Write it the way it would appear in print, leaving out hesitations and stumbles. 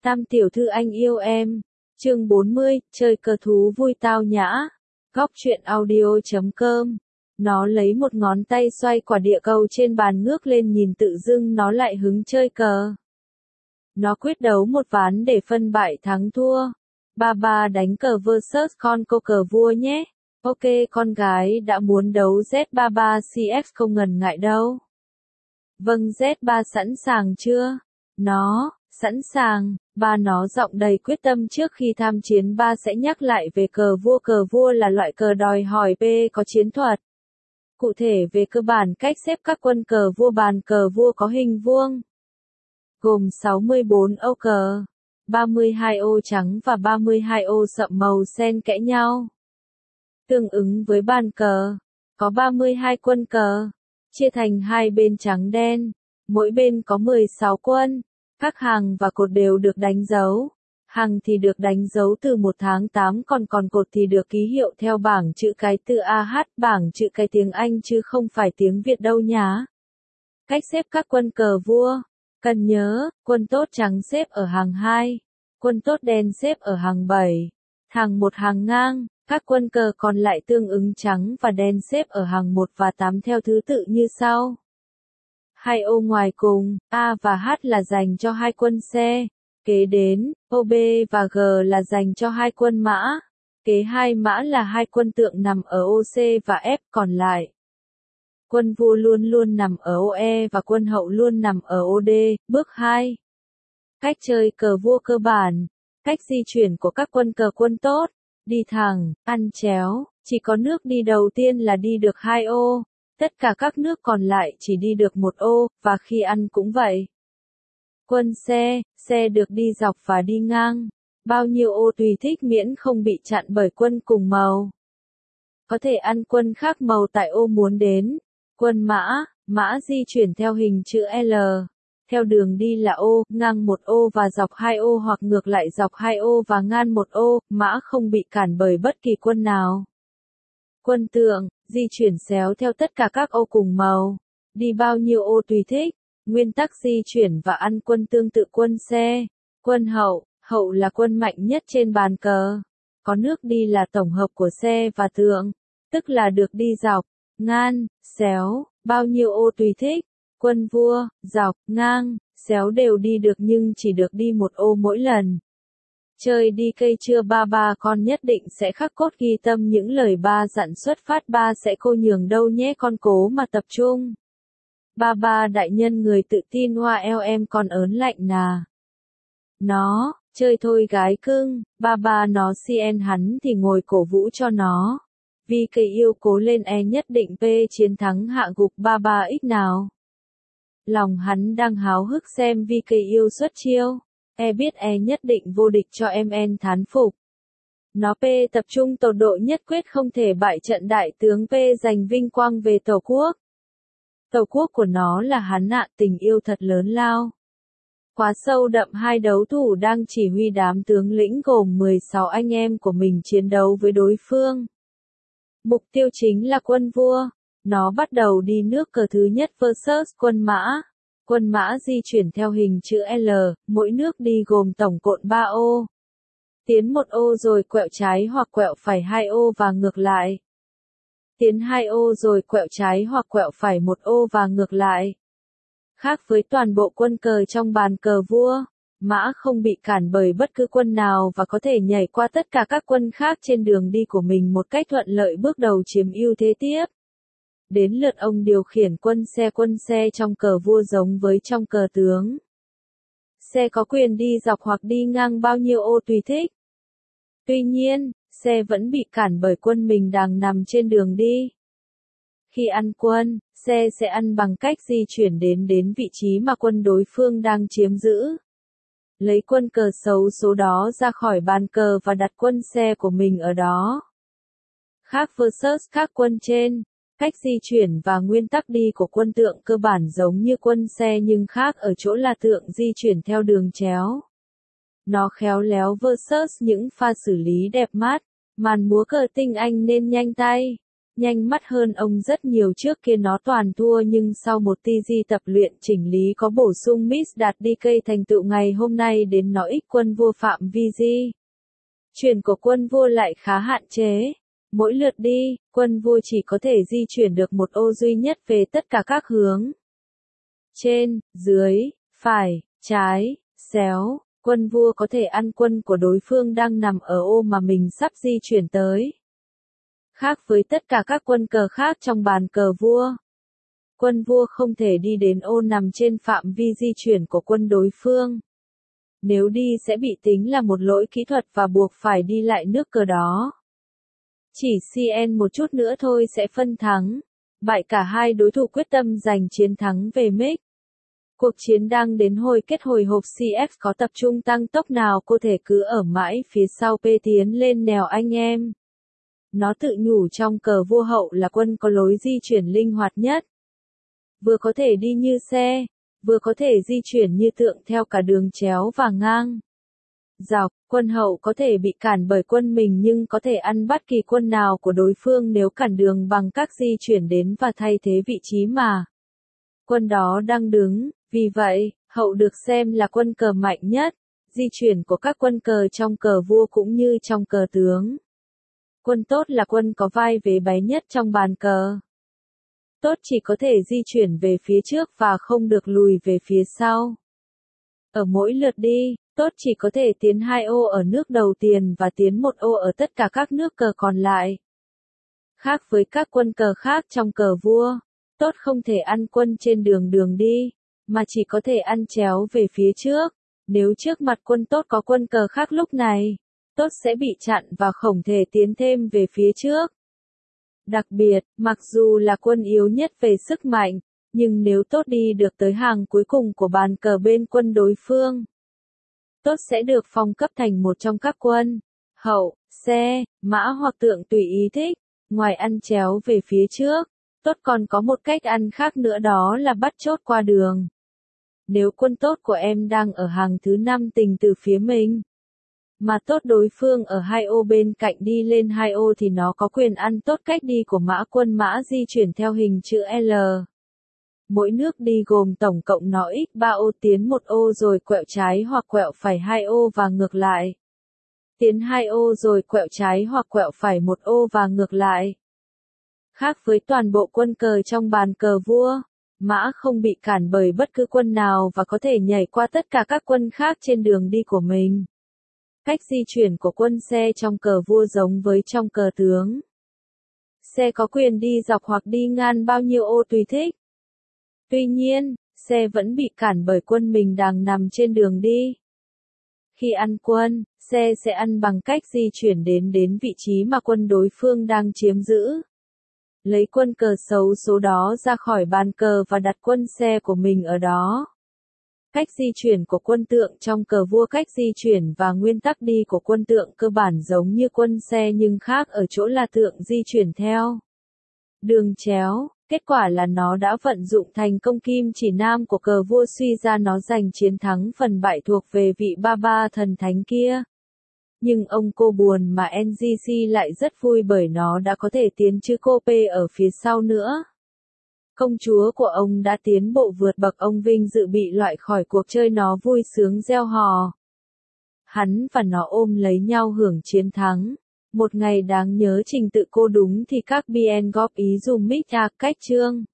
Tam tiểu thư anh yêu em. Chương 40, chơi cờ thú vui tao nhã. Góc truyện audio.com. Nó lấy một ngón tay xoay quả địa cầu trên bàn ngước lên nhìn tự dưng nó lại hứng chơi cờ. Nó quyết đấu một ván để phân bại thắng thua. Ba đánh cờ versus con cô cờ vua nhé. Ok, con gái đã muốn đấu Z33 CX không ngần ngại đâu. Vâng, Z3 sẵn sàng chưa? Nó, sẵn sàng. Ba nó giọng đầy quyết tâm trước khi tham chiến. Ba sẽ nhắc lại về cờ vua. Cờ vua là loại cờ đòi hỏi P có chiến thuật. Cụ thể về cơ bản cách xếp các quân cờ vua. Bàn cờ vua có hình vuông, gồm 64 ô cờ, 32 ô trắng và 32 ô sậm màu xen kẽ nhau. Tương ứng với bàn cờ, có 32 quân cờ, chia thành hai bên trắng đen, mỗi bên có 16 quân. Các hàng và cột đều được đánh dấu. Hàng thì được đánh dấu từ 1 tháng 8, còn cột thì được ký hiệu theo bảng chữ cái từ AH, bảng chữ cái tiếng Anh chứ không phải tiếng Việt đâu nhá. Cách xếp các quân cờ vua. Cần nhớ, quân tốt trắng xếp ở hàng 2, quân tốt đen xếp ở hàng 7, hàng 1 hàng ngang, các quân cờ còn lại tương ứng trắng và đen xếp ở hàng 1 và 8 theo thứ tự như sau. Hai ô ngoài cùng, A và H là dành cho hai quân xe, kế đến, ô B và G là dành cho hai quân mã, kế hai mã là hai quân tượng nằm ở ô C và F, còn lại. Quân vua luôn luôn nằm ở ô E và quân hậu luôn nằm ở ô D. Bước 2. Cách chơi cờ vua cơ bản. Cách di chuyển của các quân cờ. Quân tốt, đi thẳng, ăn chéo, chỉ có nước đi đầu tiên là đi được 2 ô, tất cả các nước còn lại chỉ đi được 1 ô, và khi ăn cũng vậy. Quân xe được đi dọc và đi ngang, bao nhiêu ô tùy thích miễn không bị chặn bởi quân cùng màu. Có thể ăn quân khác màu tại ô muốn đến. Quân mã di chuyển theo hình chữ L, theo đường đi là ô, ngang 1 ô và dọc 2 ô hoặc ngược lại dọc 2 ô và ngang 1 ô, mã không bị cản bởi bất kỳ quân nào. Quân tượng, di chuyển xéo theo tất cả các ô cùng màu, đi bao nhiêu ô tùy thích, nguyên tắc di chuyển và ăn quân tương tự quân xe. Quân hậu là quân mạnh nhất trên bàn cờ, có nước đi là tổng hợp của xe và tượng, tức là được đi dọc, ngang, xéo, bao nhiêu ô tùy thích. Quân vua, dọc, ngang, xéo đều đi được nhưng chỉ được đi 1 ô mỗi lần. Chơi đi cây chưa? Ba con nhất định sẽ khắc cốt ghi tâm những lời ba dặn xuất phát. Ba sẽ cô nhường đâu nhé con, cố mà tập trung. Ba đại nhân người tự tin. Hoa eo em còn ớn lạnh nà. Nó, chơi thôi gái cưng. Ba nó cn hắn thì ngồi cổ vũ cho nó. Vì cây yêu cố lên, e nhất định P chiến thắng hạ gục ba ít nào. Lòng hắn đang háo hức xem Vi cây yêu xuất chiêu. E biết e nhất định vô địch cho em, en thán phục. Nó P tập trung tột độ nhất quyết không thể bại trận. Đại tướng P giành vinh quang về Tổ quốc. Tổ quốc của nó là hắn ạ, tình yêu thật lớn lao. Quá sâu đậm. Hai đấu thủ đang chỉ huy đám tướng lĩnh gồm 16 anh em của mình chiến đấu với đối phương. Mục tiêu chính là quân vua. Nó bắt đầu đi nước cờ thứ nhất versus quân mã. Quân mã di chuyển theo hình chữ L, mỗi nước đi gồm tổng cộng 3 ô. Tiến 1 ô rồi quẹo trái hoặc quẹo phải 2 ô và ngược lại. Tiến 2 ô rồi quẹo trái hoặc quẹo phải 1 ô và ngược lại. Khác với toàn bộ quân cờ trong bàn cờ vua, mã không bị cản bởi bất cứ quân nào và có thể nhảy qua tất cả các quân khác trên đường đi của mình một cách thuận lợi, bước đầu chiếm ưu thế tiếp. Đến lượt ông điều khiển quân xe trong cờ vua giống với trong cờ tướng. Xe có quyền đi dọc hoặc đi ngang bao nhiêu ô tùy thích. Tuy nhiên, xe vẫn bị cản bởi quân mình đang nằm trên đường đi. Khi ăn quân, xe sẽ ăn bằng cách di chuyển đến vị trí mà quân đối phương đang chiếm giữ. Lấy quân cờ xấu số đó ra khỏi bàn cờ và đặt quân xe của mình ở đó. Khác versus các quân trên, cách di chuyển và nguyên tắc đi của quân tượng cơ bản giống như quân xe nhưng khác ở chỗ là tượng di chuyển theo đường chéo. Nó khéo léo versus những pha xử lý đẹp mắt, màn múa cờ tinh anh nên nhanh tay. nhanh mắt hơn ông rất nhiều, trước kia nó toàn thua nhưng sau một TG tập luyện chỉnh lý có bổ sung Miss đạt DK thành tựu ngày hôm nay đến nó ích quân vua phạm vi di chuyển của quân vua lại khá hạn chế. Mỗi lượt đi, quân vua chỉ có thể di chuyển được một ô duy nhất về tất cả các hướng. Trên, dưới, phải, trái, xéo, quân vua có thể ăn quân của đối phương đang nằm ở ô mà mình sắp di chuyển tới. Khác với tất cả các quân cờ khác trong bàn cờ vua, quân vua không thể đi đến ô nằm trên phạm vi di chuyển của quân đối phương. Nếu đi sẽ bị tính là một lỗi kỹ thuật và buộc phải đi lại nước cờ đó. Chỉ CN một chút nữa thôi sẽ phân thắng. Bại cả hai đối thủ quyết tâm giành chiến thắng về mic. Cuộc chiến đang đến hồi kết, hồi hộp. CF có tập trung tăng tốc nào cô thể cứ ở mãi phía sau P tiến lên nèo anh em. Nó tự nhủ trong cờ vua hậu là quân có lối di chuyển linh hoạt nhất. Vừa có thể đi như xe, vừa có thể di chuyển như tượng theo cả đường chéo và ngang. Dọc, quân hậu có thể bị cản bởi quân mình nhưng có thể ăn bất kỳ quân nào của đối phương nếu cản đường bằng các di chuyển đến và thay thế vị trí mà quân đó đang đứng. Vì vậy, hậu được xem là quân cờ mạnh nhất. Di chuyển của các quân cờ trong cờ vua cũng như trong cờ tướng. Quân tốt là quân có vai vế bé nhất trong bàn cờ. Tốt chỉ có thể di chuyển về phía trước và không được lùi về phía sau. Ở mỗi lượt đi, tốt chỉ có thể tiến 2 ô ở nước đầu tiền và tiến 1 ô ở tất cả các nước cờ còn lại. Khác với các quân cờ khác trong cờ vua, tốt không thể ăn quân trên đường đi, mà chỉ có thể ăn chéo về phía trước. Nếu trước mặt quân tốt có quân cờ khác lúc này, tốt sẽ bị chặn và không thể tiến thêm về phía trước. Đặc biệt, mặc dù là quân yếu nhất về sức mạnh, nhưng nếu tốt đi được tới hàng cuối cùng của bàn cờ bên quân đối phương, tốt sẽ được phong cấp thành một trong các quân hậu, xe, mã hoặc tượng tùy ý thích. Ngoài ăn chéo về phía trước, tốt còn có một cách ăn khác nữa, đó là bắt chốt qua đường. Nếu quân tốt của em đang ở hàng thứ 5 tình từ phía mình, mà tốt đối phương ở 2 ô bên cạnh đi lên 2 ô thì nó có quyền ăn tốt cách đi của mã quân mã di chuyển theo hình chữ L. Mỗi nước đi gồm tổng cộng nó x3 ô, tiến 1 ô rồi quẹo trái hoặc quẹo phải 2 ô và ngược lại. Tiến 2 ô rồi quẹo trái hoặc quẹo phải 1 ô và ngược lại. Khác với toàn bộ quân cờ trong bàn cờ vua, mã không bị cản bởi bất cứ quân nào và có thể nhảy qua tất cả các quân khác trên đường đi của mình. Cách di chuyển của quân xe trong cờ vua giống với trong cờ tướng. Xe có quyền đi dọc hoặc đi ngang bao nhiêu ô tùy thích. Tuy nhiên, xe vẫn bị cản bởi quân mình đang nằm trên đường đi. Khi ăn quân, xe sẽ ăn bằng cách di chuyển đến vị trí mà quân đối phương đang chiếm giữ. Lấy quân cờ xấu số đó ra khỏi bàn cờ và đặt quân xe của mình ở đó. Cách di chuyển của quân tượng trong cờ vua. Cách di chuyển và nguyên tắc đi của quân tượng cơ bản giống như quân xe nhưng khác ở chỗ là tượng di chuyển theo đường chéo. Kết quả là nó đã vận dụng thành công kim chỉ nam của cờ vua, suy ra nó giành chiến thắng, phần bại thuộc về vị ba thần thánh kia. Nhưng ông cô buồn mà NGC lại rất vui bởi nó đã có thể tiến chữ cô P ở phía sau nữa. Công chúa của ông đã tiến bộ vượt bậc, ông vinh dự bị loại khỏi cuộc chơi, nó vui sướng reo hò. Hắn và nó ôm lấy nhau hưởng chiến thắng. Một ngày đáng nhớ. Trình tự cô đúng thì các BN góp ý dùm mic cách chương.